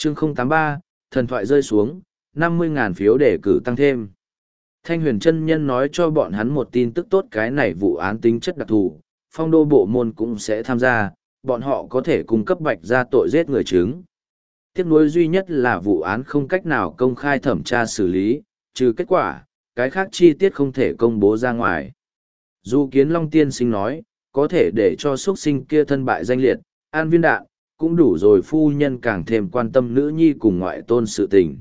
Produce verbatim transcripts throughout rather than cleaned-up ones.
chương không tám ba, thần thoại rơi xuống, năm mươi ngàn phiếu để cử tăng thêm. Thanh huyền chân nhân nói cho bọn hắn một tin tức tốt, cái này vụ án tính chất đặc thù, phong đô bộ môn cũng sẽ tham gia, bọn họ có thể cung cấp Bạch Gia tội giết người chứng. Tiếc nuối duy nhất là vụ án không cách nào công khai thẩm tra xử lý, trừ kết quả, cái khác chi tiết không thể công bố ra ngoài. Dù Kiến Long tiên sinh nói, có thể để cho xuất sinh kia thân bại danh liệt, an viên đạn, cũng đủ rồi. Phu nhân càng thêm quan tâm nữ nhi cùng ngoại tôn sự tình.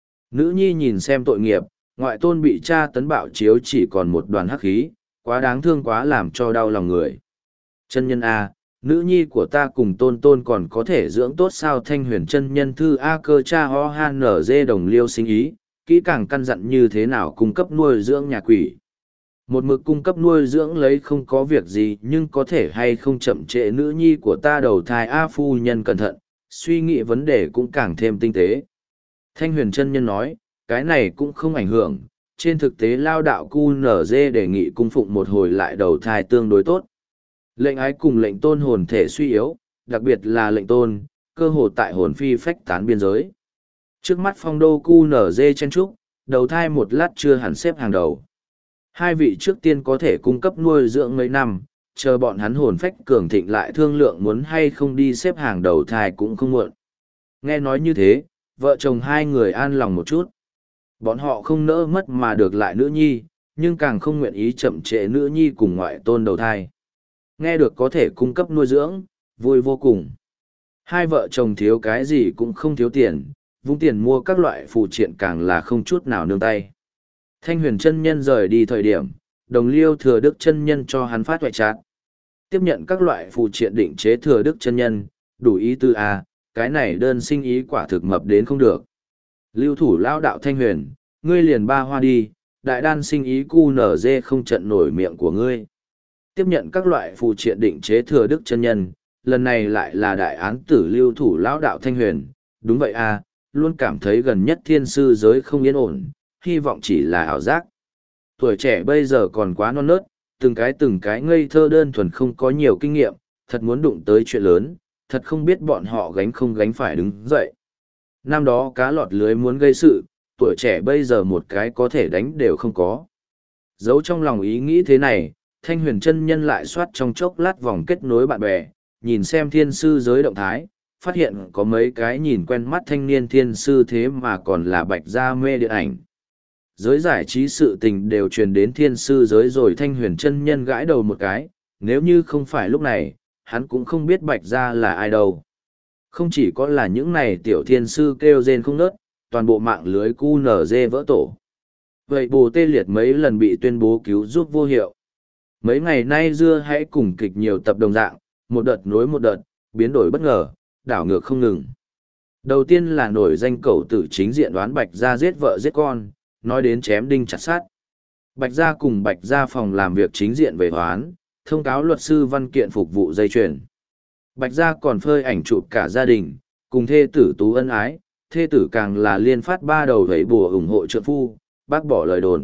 Nữ nhi nhìn xem tội nghiệp, ngoại tôn bị cha tấn bạo chiếu chỉ còn một đoàn hắc khí, quá đáng thương, quá làm cho đau lòng người. Chân nhân A, nữ nhi của ta cùng tôn tôn còn có thể dưỡng tốt sao? Thanh huyền chân nhân thư A cơ cha ho han nở dê đồng liêu sinh ý, kỹ càng căn dặn như thế nào cung cấp nuôi dưỡng nhà quỷ. Một mực cung cấp nuôi dưỡng lấy không có việc gì, nhưng có thể hay không chậm trễ nữ nhi của ta đầu thai A. Phu nhân cẩn thận, suy nghĩ vấn đề cũng càng thêm tinh tế. Thanh huyền chân nhân nói, cái này cũng không ảnh hưởng, trên thực tế lao đạo cu nở dê đề nghị cung phụng một hồi lại đầu thai tương đối tốt. Lệnh ái cùng lệnh tôn hồn thể suy yếu, đặc biệt là lệnh tôn, cơ hồ tại hồn phi phách tán biên giới. Trước mắt phong đô cu nở dê chen trúc, đầu thai một lát chưa hẳn xếp hàng đầu. Hai vị trước tiên có thể cung cấp nuôi dưỡng mấy năm, chờ bọn hắn hồn phách cường thịnh lại thương lượng muốn hay không đi xếp hàng đầu thai cũng không muộn. Nghe nói như thế, vợ chồng hai người an lòng một chút. Bọn họ không nỡ mất mà được lại nữ nhi, nhưng càng không nguyện ý chậm trễ nữ nhi cùng ngoại tôn đầu thai. Nghe được có thể cung cấp nuôi dưỡng, vui vô cùng. Hai vợ chồng thiếu cái gì cũng không thiếu tiền, vung tiền mua các loại phụ triện càng là không chút nào nương tay. Thanh huyền chân nhân rời đi thời điểm, đồng liêu thừa đức chân nhân cho hắn phát ngoại trát. Tiếp nhận các loại phụ triện định chế thừa đức chân nhân, đủ ý tư A, cái này đơn sinh ý quả thực mập đến không được. Lưu thủ lao đạo Thanh huyền, ngươi liền ba hoa đi, đại đan sinh ý cu nở dê không trận nổi miệng của ngươi. Tiếp nhận các loại phụ triện định chế thừa đức chân nhân, lần này lại là đại án tử lưu thủ lao đạo Thanh huyền. Đúng vậy A, luôn cảm thấy gần nhất thiên sư giới không yên ổn, hy vọng chỉ là ảo giác. Tuổi trẻ bây giờ còn quá non nớt, từng cái từng cái ngây thơ đơn thuần không có nhiều kinh nghiệm, thật muốn đụng tới chuyện lớn, thật không biết bọn họ gánh không gánh phải đứng dậy. Năm đó cá lọt lưới muốn gây sự, tuổi trẻ bây giờ một cái có thể đánh đều không có. Giấu trong lòng ý nghĩ thế này, Thanh huyền chân nhân lại soát trong chốc lát vòng kết nối bạn bè, nhìn xem thiên sư giới động thái, phát hiện có mấy cái nhìn quen mắt thanh niên thiên sư thế mà còn là Bạch Gia mê điện ảnh. Giới giải trí sự tình đều truyền đến thiên sư giới rồi. Thanh huyền chân nhân gãi đầu một cái, nếu như không phải lúc này, hắn cũng không biết Bạch Gia là ai đâu. Không chỉ có là những này tiểu thiên sư kêu rên không nớt, toàn bộ mạng lưới cu nở dê vỡ tổ. Vậy bồ tê liệt mấy lần bị tuyên bố cứu giúp vô hiệu. Mấy ngày nay dưa hãy cùng kịch nhiều tập đồng dạng, một đợt nối một đợt, biến đổi bất ngờ, đảo ngược không ngừng. Đầu tiên là nổi danh cẩu tử chính diện đoán Bạch Gia giết vợ giết con, nói đến chém đinh chặt sát. Bạch Gia cùng Bạch Gia phòng làm việc chính diện về hoán, thông cáo luật sư văn kiện phục vụ dây chuyền. Bạch Gia còn phơi ảnh chụp cả gia đình, cùng thê tử tú ân ái, thê tử càng là liên phát ba đầu vẫy bùa ủng hộ trượng phu, bác bỏ lời đồn.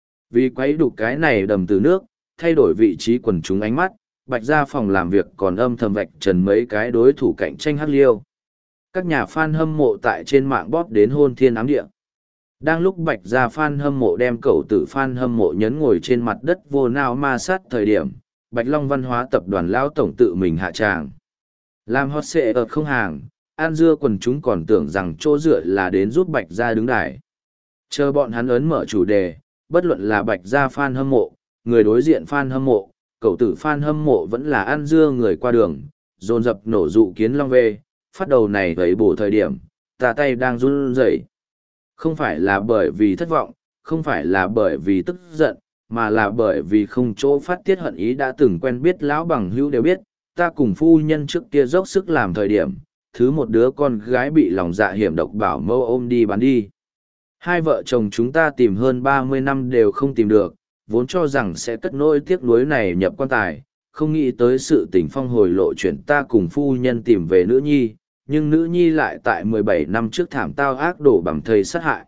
Vì quấy đục cái này đầm từ nước, thay đổi vị trí quần chúng ánh mắt, Bạch Gia phòng làm việc còn âm thầm vạch trần mấy cái đối thủ cạnh tranh hắc liêu. Các nhà fan hâm mộ tại trên mạng bóp đến hôn thiên ám địa. Đang lúc Bạch Gia fan hâm mộ đem cẩu tử fan hâm mộ nhấn ngồi trên mặt đất vô nao ma sát thời điểm, Bạch Long văn hóa tập đoàn lão tổng tự mình hạ tràng. Làm hot xệ ở không hàng, an dưa quần chúng còn tưởng rằng chỗ dựa là đến giúp Bạch Gia đứng đài. Chờ bọn hắn ấn mở chủ đề, bất luận là Bạch Gia fan hâm mộ, người đối diện fan hâm mộ, cậu tử fan hâm mộ vẫn là an dưa người qua đường, dồn dập nổ dụ Kiến Long về, phát đầu này thấy bổ thời điểm, tà tay đang run rẩy. Không phải là bởi vì thất vọng, không phải là bởi vì tức giận, mà là bởi vì không chỗ phát tiết hận ý. Đã từng quen biết lão bằng hữu đều biết, ta cùng phu nhân trước kia dốc sức làm thời điểm, thứ một đứa con gái bị lòng dạ hiểm độc bảo mâu ôm đi bán đi. Hai vợ chồng chúng ta tìm hơn ba mươi năm đều không tìm được, vốn cho rằng sẽ cất nỗi tiếc nuối này nhập quan tài, không nghĩ tới sự tình phong hồi lộ chuyển ta cùng phu nhân tìm về nữ nhi, nhưng nữ nhi lại tại mười bảy năm trước thảm tao ác đổ bằng thầy sát hại.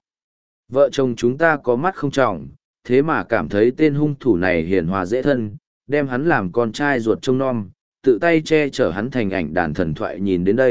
Vợ chồng chúng ta có mắt không trọng, thế mà cảm thấy tên hung thủ này hiền hòa dễ thân, đem hắn làm con trai ruột trông nom, tự tay che chở hắn thành ảnh đàn thần thoại. Nhìn đến đây,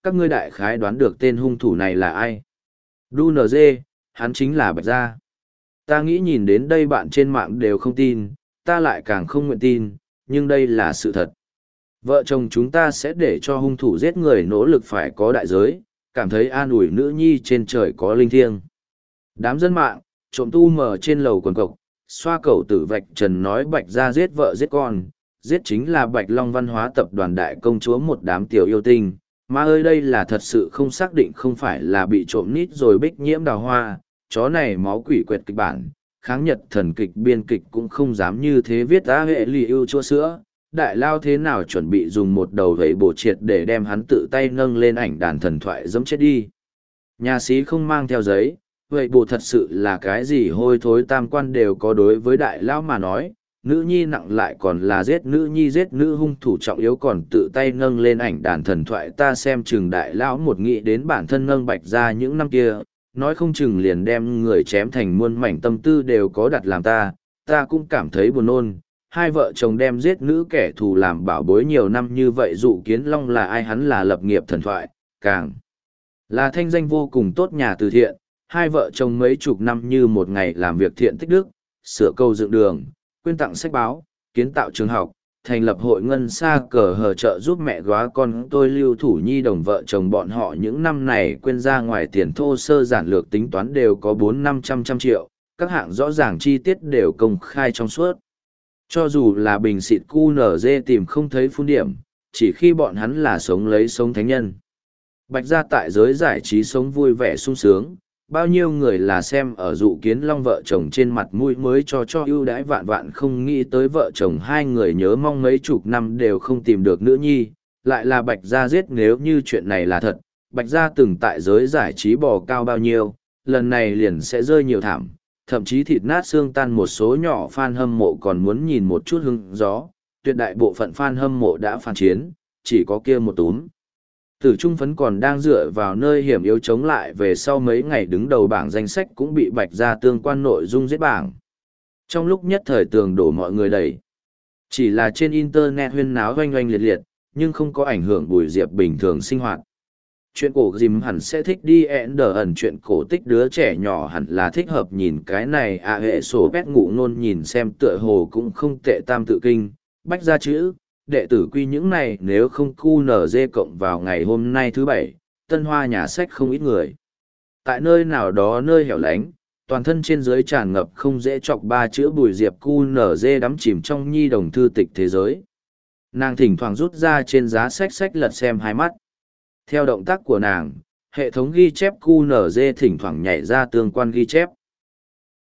các ngươi đại khái đoán được tên hung thủ này là ai. đu en giê, hắn chính là Bạch Gia. Ta nghĩ nhìn đến đây bạn trên mạng đều không tin, ta lại càng không nguyện tin, nhưng đây là sự thật. Vợ chồng chúng ta sẽ để cho hung thủ giết người nỗ lực phải có đại giới, cảm thấy an ủi nữ nhi trên trời có linh thiêng. Đám dân mạng, trộm tu mờ trên lầu quần cộc, xoa cầu tử vạch trần nói Bạch Gia giết vợ giết con, giết chính là Bạch Long văn hóa tập đoàn đại công chúa một đám tiểu yêu tinh. Mà ơi đây là thật sự không xác định không phải là bị trộm nít rồi bích nhiễm đào hoa, chó này máu quỷ quyệt kịch bản, kháng nhật thần kịch biên kịch cũng không dám như thế viết á hệ lì ưu chua sữa. Đại lao thế nào chuẩn bị dùng một đầu vẩy bổ triệt để đem hắn tự tay nâng lên ảnh đàn thần thoại dẫm chết đi. Nhà sĩ không mang theo giấy, vậy bộ thật sự là cái gì hôi thối tam quan đều có đối với đại lao mà nói, nữ nhi nặng lại còn là giết nữ nhi giết nữ hung thủ trọng yếu còn tự tay nâng lên ảnh đàn thần thoại ta xem chừng đại lão một nghĩ đến bản thân nâng Bạch Gia những năm kia, nói không chừng liền đem người chém thành muôn mảnh tâm tư đều có đặt làm ta, ta cũng cảm thấy buồn nôn. Hai vợ chồng đem giết nữ kẻ thù làm bảo bối nhiều năm như vậy dụ kiến long là ai hắn là lập nghiệp thần thoại, càng là thanh danh vô cùng tốt nhà từ thiện, hai vợ chồng mấy chục năm như một ngày làm việc thiện tích đức, sửa cầu dựng đường, quyên tặng sách báo, kiến tạo trường học, thành lập hội ngân xa cờ hờ trợ giúp mẹ góa con tôi Lưu Thủ Nhi đồng vợ chồng bọn họ những năm này quên ra ngoài tiền thô sơ giản lược tính toán đều có bốn năm trăm trăm triệu, các hạng rõ ràng chi tiết đều công khai trong suốt. Cho dù là bình xịt cu nở dê tìm không thấy phun điểm, chỉ khi bọn hắn là sống lấy sống thánh nhân. Bạch Gia tại giới giải trí sống vui vẻ sung sướng, bao nhiêu người là xem ở dụ kiến long vợ chồng trên mặt mũi mới cho cho ưu đãi vạn vạn không nghĩ tới vợ chồng hai người nhớ mong mấy chục năm đều không tìm được nữ nhi, lại là Bạch Gia giết nếu như chuyện này là thật, Bạch Gia từng tại giới giải trí bò cao bao nhiêu, lần này liền sẽ rơi nhiều thảm, thậm chí thịt nát xương tan một số nhỏ fan hâm mộ còn muốn nhìn một chút hứng gió, tuyệt đại bộ phận fan hâm mộ đã phản chiến, chỉ có kia một túm. Tử Trung Phấn còn đang dựa vào nơi hiểm yếu chống lại về sau mấy ngày đứng đầu bảng danh sách cũng bị Bạch Gia tương quan nội dung giết bảng. Trong lúc nhất thời tường đổ mọi người đẩy. Chỉ là trên internet huyên náo oanh oanh liệt liệt, nhưng không có ảnh hưởng Bùi Diệp bình thường sinh hoạt. Chuyện cổ dìm hẳn sẽ thích đi ẹn đờ ẩn chuyện cổ tích đứa trẻ nhỏ hẳn là thích hợp nhìn cái này à hệ sổ bét ngụ nôn nhìn xem tựa hồ cũng không tệ tam tự kinh, Bách Gia chữ. Đệ tử quy những này nếu không cu nở dê cộng vào ngày hôm nay thứ bảy, tân hoa nhà sách không ít người. Tại nơi nào đó nơi hẻo lánh, toàn thân trên dưới tràn ngập không dễ chọc ba chữ Bùi Diệp cu nở dê đắm chìm trong nhi đồng thư tịch thế giới. Nàng thỉnh thoảng rút ra trên giá sách sách lật xem hai mắt. Theo động tác của nàng, hệ thống ghi chép cu nở dê thỉnh thoảng nhảy ra tương quan ghi chép.